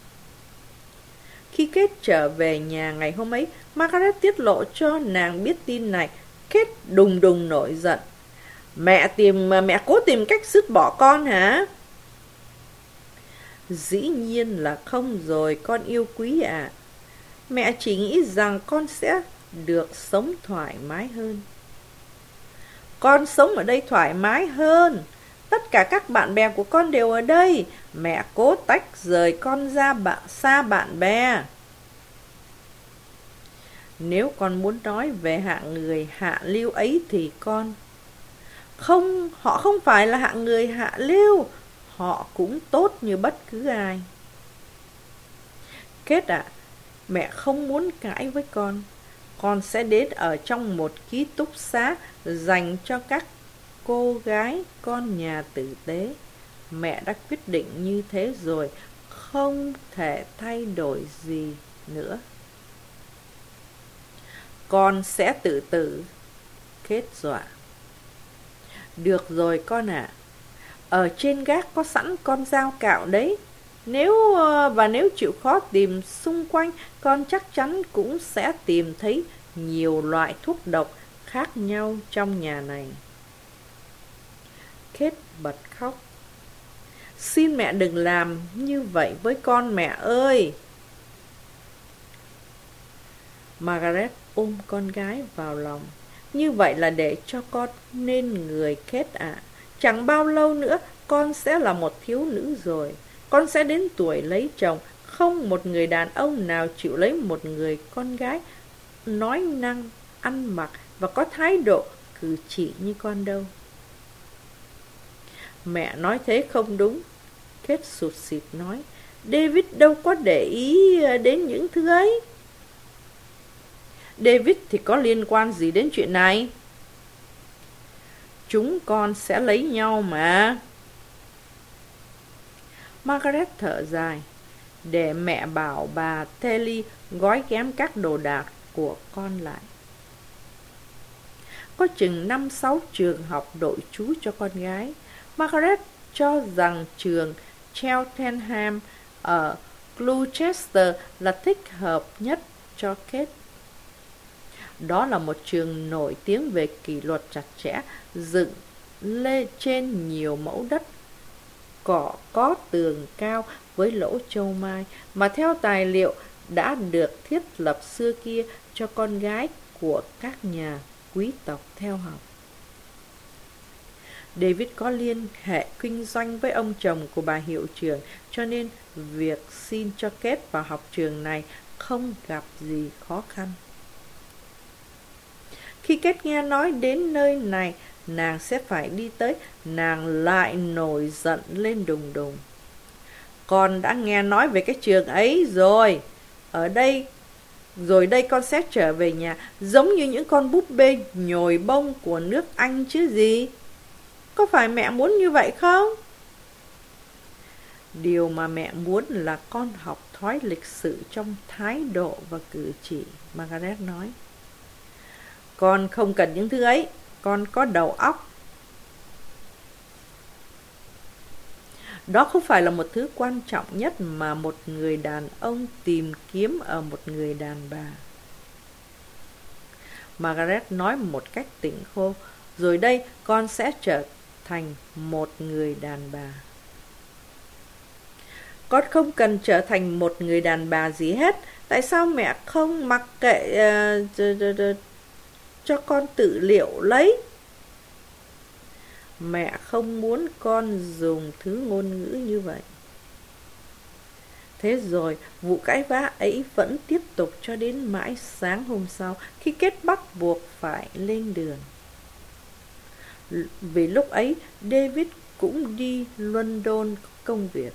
Khi Kate trở về nhà ngày hôm ấy, Margaret tiết lộ cho nàng biết tin này. Kate đùng đùng nổi giận. Mẹ tìm mẹ cố tìm cách dứt bỏ con hả? Dĩ nhiên là không rồi, con yêu quý ạ. À. Mẹ chỉ nghĩ rằng con sẽ được sống thoải mái hơn. Con sống ở đây thoải mái hơn. Tất cả các bạn bè của con đều ở đây. Mẹ cố tách rời con ra bạn xa bạn bè. Nếu con muốn nói về hạng người hạ lưu ấy thì con... Không, họ không phải là hạng người hạ lưu. Họ cũng tốt như bất cứ ai. Kate ạ, à, mẹ không muốn cãi với con. Con sẽ đến ở trong một ký túc xá dành cho các cô gái con nhà tử tế. Mẹ đã quyết định như thế rồi, không thể thay đổi gì nữa. Con sẽ tự tử, Kate dọa. Được rồi con ạ. À. Ở trên gác có sẵn con dao cạo đấy. Nếu và nếu chịu khó tìm xung quanh, con chắc chắn cũng sẽ tìm thấy nhiều loại thuốc độc khác nhau trong nhà này. Kate bật khóc. Xin mẹ đừng làm như vậy với con mẹ ơi. Margaret ôm con gái vào lòng. Như vậy là để cho con nên người, Kate ạ. Chẳng bao lâu nữa con sẽ là một thiếu nữ rồi. Con sẽ đến tuổi lấy chồng. Không một người đàn ông nào chịu lấy một người con gái nói năng, ăn mặc và có thái độ cử chỉ như con đâu. Mẹ nói thế không đúng, Kate sụt sịt nói. David đâu có để ý đến những thứ ấy. David thì có liên quan gì đến chuyện này? Chúng con sẽ lấy nhau mà. Margaret thở dài. Để mẹ bảo bà Telly gói ghém các đồ đạc của con lại. Có chừng năm sáu trường học đội trú cho con gái. Margaret cho rằng trường Cheltenham ở Gloucester là thích hợp nhất cho Kate. Đó là một trường nổi tiếng về kỷ luật chặt chẽ, dựng lên trên nhiều mẫu đất, cỏ có tường cao với lỗ châu mai, mà theo tài liệu đã được thiết lập xưa kia cho con gái của các nhà quý tộc theo học. David có liên hệ kinh doanh với ông chồng của bà hiệu trưởng, cho nên việc xin cho Kate vào học trường này không gặp gì khó khăn. Khi Kate nghe nói đến nơi này, nàng sẽ phải đi tới, nàng lại nổi giận lên đùng đùng. Con đã nghe nói về cái trường ấy rồi. Ở đây, rồi đây con sẽ trở về nhà, giống như những con búp bê nhồi bông của nước Anh chứ gì. Có phải mẹ muốn như vậy không? Điều mà mẹ muốn là con học thói lịch sự trong thái độ và cử chỉ, Margaret nói. Con không cần những thứ ấy, con có đầu óc. Đó không phải là một thứ quan trọng nhất mà một người đàn ông tìm kiếm ở một người đàn bà. Margaret nói một cách tỉnh khô. Rồi đây con sẽ trở thành một người đàn bà. Con không cần trở thành một người đàn bà gì hết. Tại sao mẹ không mặc kệ uh, cho con tự liệu lấy? Mẹ không muốn con dùng thứ ngôn ngữ như vậy. Thế rồi, vụ cãi vã ấy vẫn tiếp tục cho đến mãi sáng hôm sau, khi Kate bắt buộc phải lên đường. Vì lúc ấy, David cũng đi London công việc.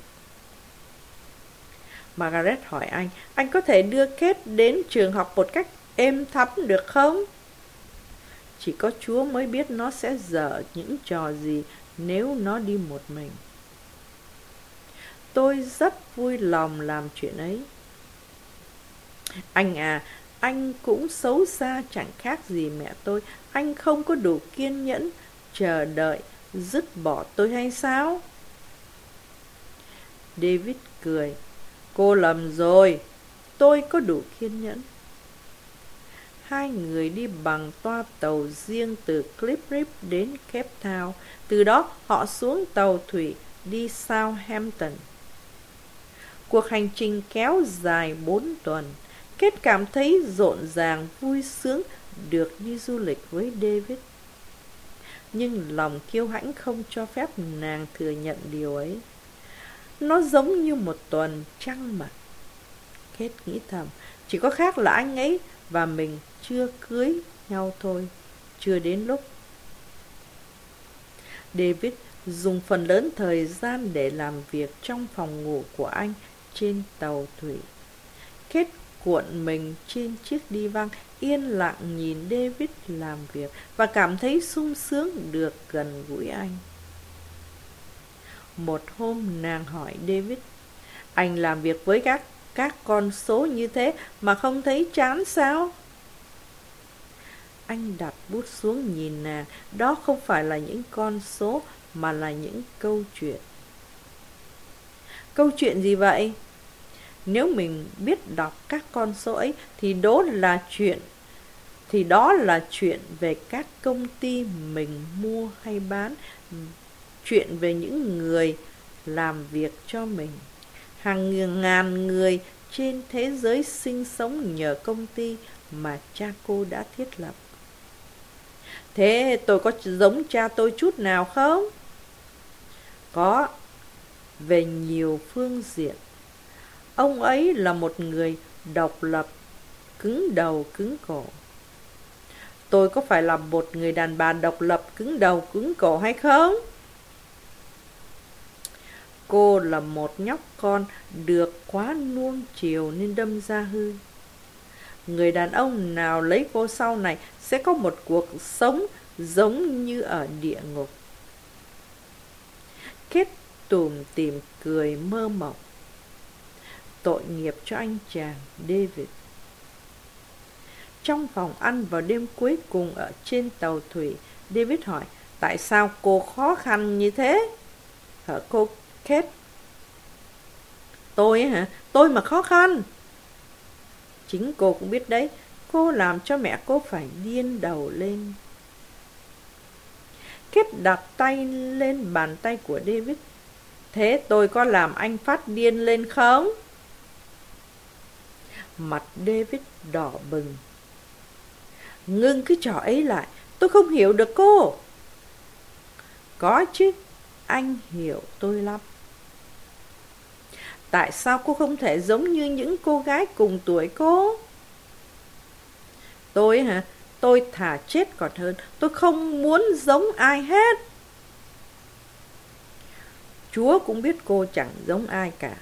Margaret hỏi anh, anh có thể đưa Kate đến trường học một cách êm thấm được không? Chỉ có Chúa mới biết nó sẽ dở những trò gì nếu nó đi một mình. Tôi rất vui lòng làm chuyện ấy. Anh à, anh cũng xấu xa chẳng khác gì mẹ tôi. Anh không có đủ kiên nhẫn chờ đợi dứt bỏ tôi hay sao? David cười. Cô lầm rồi, tôi có đủ kiên nhẫn. Hai người đi bằng toa tàu riêng từ Cliprip đến Cape Town. Từ đó họ xuống tàu thủy đi Southampton. Cuộc hành trình kéo dài bốn tuần. Kate cảm thấy rộn ràng, vui sướng được đi du lịch với David. Nhưng lòng kiêu hãnh không cho phép nàng thừa nhận điều ấy. Nó giống như một tuần trăng mật. Kate nghĩ thầm, chỉ có khác là anh ấy và mình chưa cưới nhau thôi, chưa đến lúc. David dùng phần lớn thời gian để làm việc trong phòng ngủ của anh trên tàu thủy. Kate cuộn mình trên chiếc đi văng, yên lặng nhìn David làm việc và cảm thấy sung sướng được gần gũi anh. Một hôm nàng hỏi David, anh làm việc với các, các con số như thế mà không thấy chán sao? Anh đặt bút xuống nhìn nàng, đó không phải là những con số mà là những câu chuyện. Câu chuyện gì vậy? Nếu mình biết đọc các con số ấy thì đó là chuyện thì đó là chuyện về các công ty mình mua hay bán, chuyện về những người làm việc cho mình. Hàng ngàn người trên thế giới sinh sống nhờ công ty mà cha cô đã thiết lập. Thế tôi có giống cha tôi chút nào không? Có, về nhiều phương diện. Ông ấy là một người độc lập, cứng đầu cứng cổ. Tôi có phải là một người đàn bà độc lập, cứng đầu cứng cổ hay không? Cô là một nhóc con được quá nuông chiều nên đâm ra hư. Người đàn ông nào lấy cô sau này sẽ có một cuộc sống giống như ở địa ngục. Kết tủm tỉm cười mơ mộng. Tội nghiệp cho anh chàng David. Trong phòng ăn vào đêm cuối cùng ở trên tàu thủy, David hỏi, tại sao cô khó khăn như thế? Hả cô Kate? Tôi hả? Tôi mà khó khăn? Chính cô cũng biết đấy, cô làm cho mẹ cô phải điên đầu lên. Kate đặt tay lên bàn tay của David. Thế tôi có làm anh phát điên lên không? Mặt David đỏ bừng. Ngưng cái trò ấy lại, tôi không hiểu được cô. Có chứ, anh hiểu tôi lắm. Tại sao cô không thể giống như những cô gái cùng tuổi cô? Tôi hả? Tôi thà chết còn hơn. Tôi không muốn giống ai hết. Chúa cũng biết cô chẳng giống ai cả.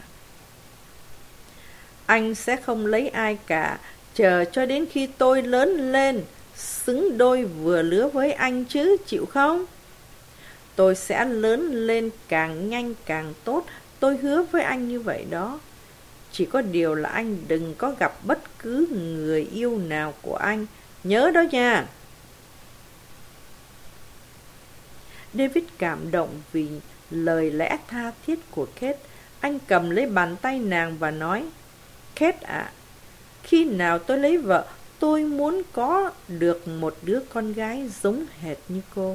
Anh sẽ không lấy ai cả, chờ cho đến khi tôi lớn lên, xứng đôi vừa lứa với anh chứ, chịu không? Tôi sẽ lớn lên càng nhanh càng tốt, tôi hứa với anh như vậy đó. Chỉ có điều là anh đừng có gặp bất cứ người yêu nào của anh, nhớ đó nha. David cảm động vì lời lẽ tha thiết của Kate. Anh cầm lấy bàn tay nàng và nói, Kate ạ, à, khi nào tôi lấy vợ, tôi muốn có được một đứa con gái giống hệt như cô.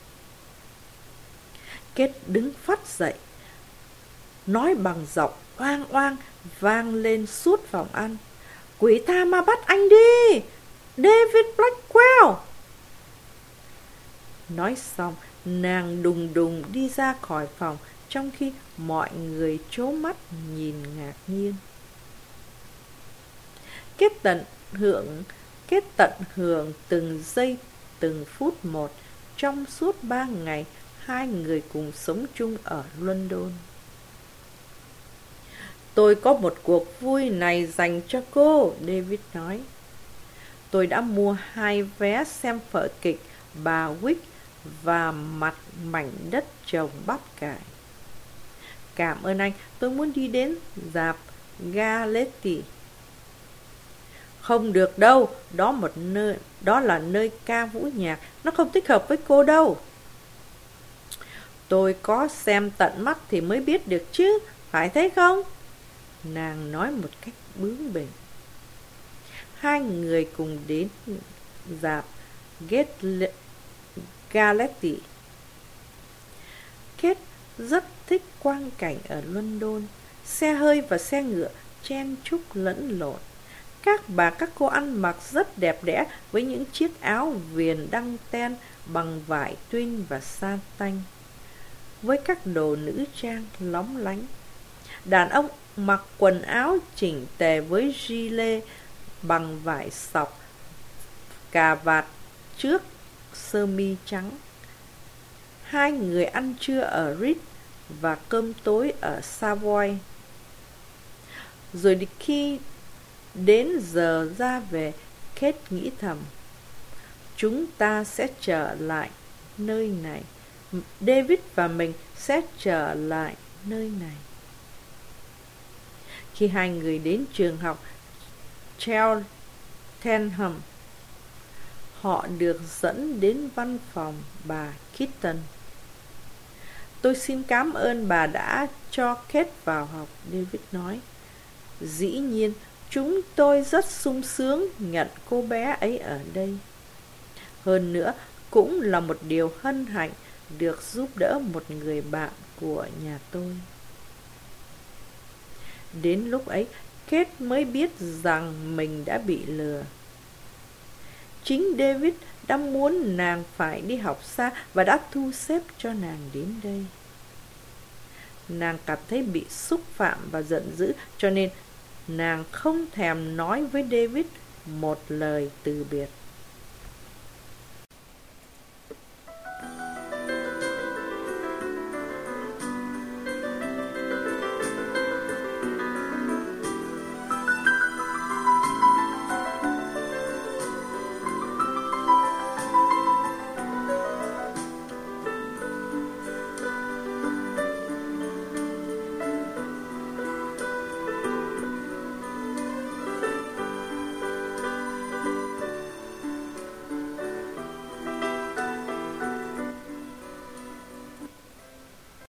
Kate đứng phắt dậy, nói bằng giọng oang oang vang lên suốt phòng ăn. Quỷ tha ma bắt anh đi, David Blackwell. Nói xong, nàng đùng đùng đi ra khỏi phòng, trong khi mọi người trố mắt nhìn ngạc nhiên. Kết tận hưởng, kết tận hưởng từng giây, từng phút một, trong suốt ba ngày, hai người cùng sống chung ở London. Tôi có một cuộc vui này dành cho cô, David nói. Tôi đã mua hai vé xem vở kịch Bà Wick và Mặt mảnh đất trồng bắp cải. Cảm ơn anh, tôi muốn đi đến rạp Galetti. Không được đâu, đó một nơi, đó là nơi ca vũ nhạc, nó không thích hợp với cô đâu. Tôi có xem tận mắt thì mới biết được chứ, phải thế không? Nàng nói một cách bướng bỉnh. Hai người cùng đến rạp Galetti. Kate rất thích quang cảnh ở London. Xe hơi và xe ngựa chen chúc lẫn lộn. Các bà các cô ăn mặc rất đẹp đẽ với những chiếc áo viền đăng ten bằng vải tuyên và sa tanh, với các đồ nữ trang lóng lánh. Đàn ông mặc quần áo chỉnh tề với gilet bằng vải sọc, cà vạt trước, sơ mi trắng. Hai người ăn trưa ở Ritz và cơm tối ở Savoy. Rồi khi đến giờ ra về, Kate nghĩ thầm, chúng ta sẽ trở lại nơi này. David và mình sẽ trở lại nơi này. Khi hai người đến trường học Cheltenham, họ được dẫn đến văn phòng bà Kitten. Tôi xin cảm ơn bà đã cho Kate vào học, David nói. Dĩ nhiên, Chúng tôi rất sung sướng nhận cô bé ấy ở đây. Hơn nữa, cũng là một điều hân hạnh được giúp đỡ một người bạn của nhà tôi. Đến lúc ấy, Kate mới biết rằng mình đã bị lừa. Chính David đã muốn nàng phải đi học xa và đã thu xếp cho nàng đến đây. Nàng cảm thấy bị xúc phạm và giận dữ, cho nên nàng không thèm nói với David một lời từ biệt.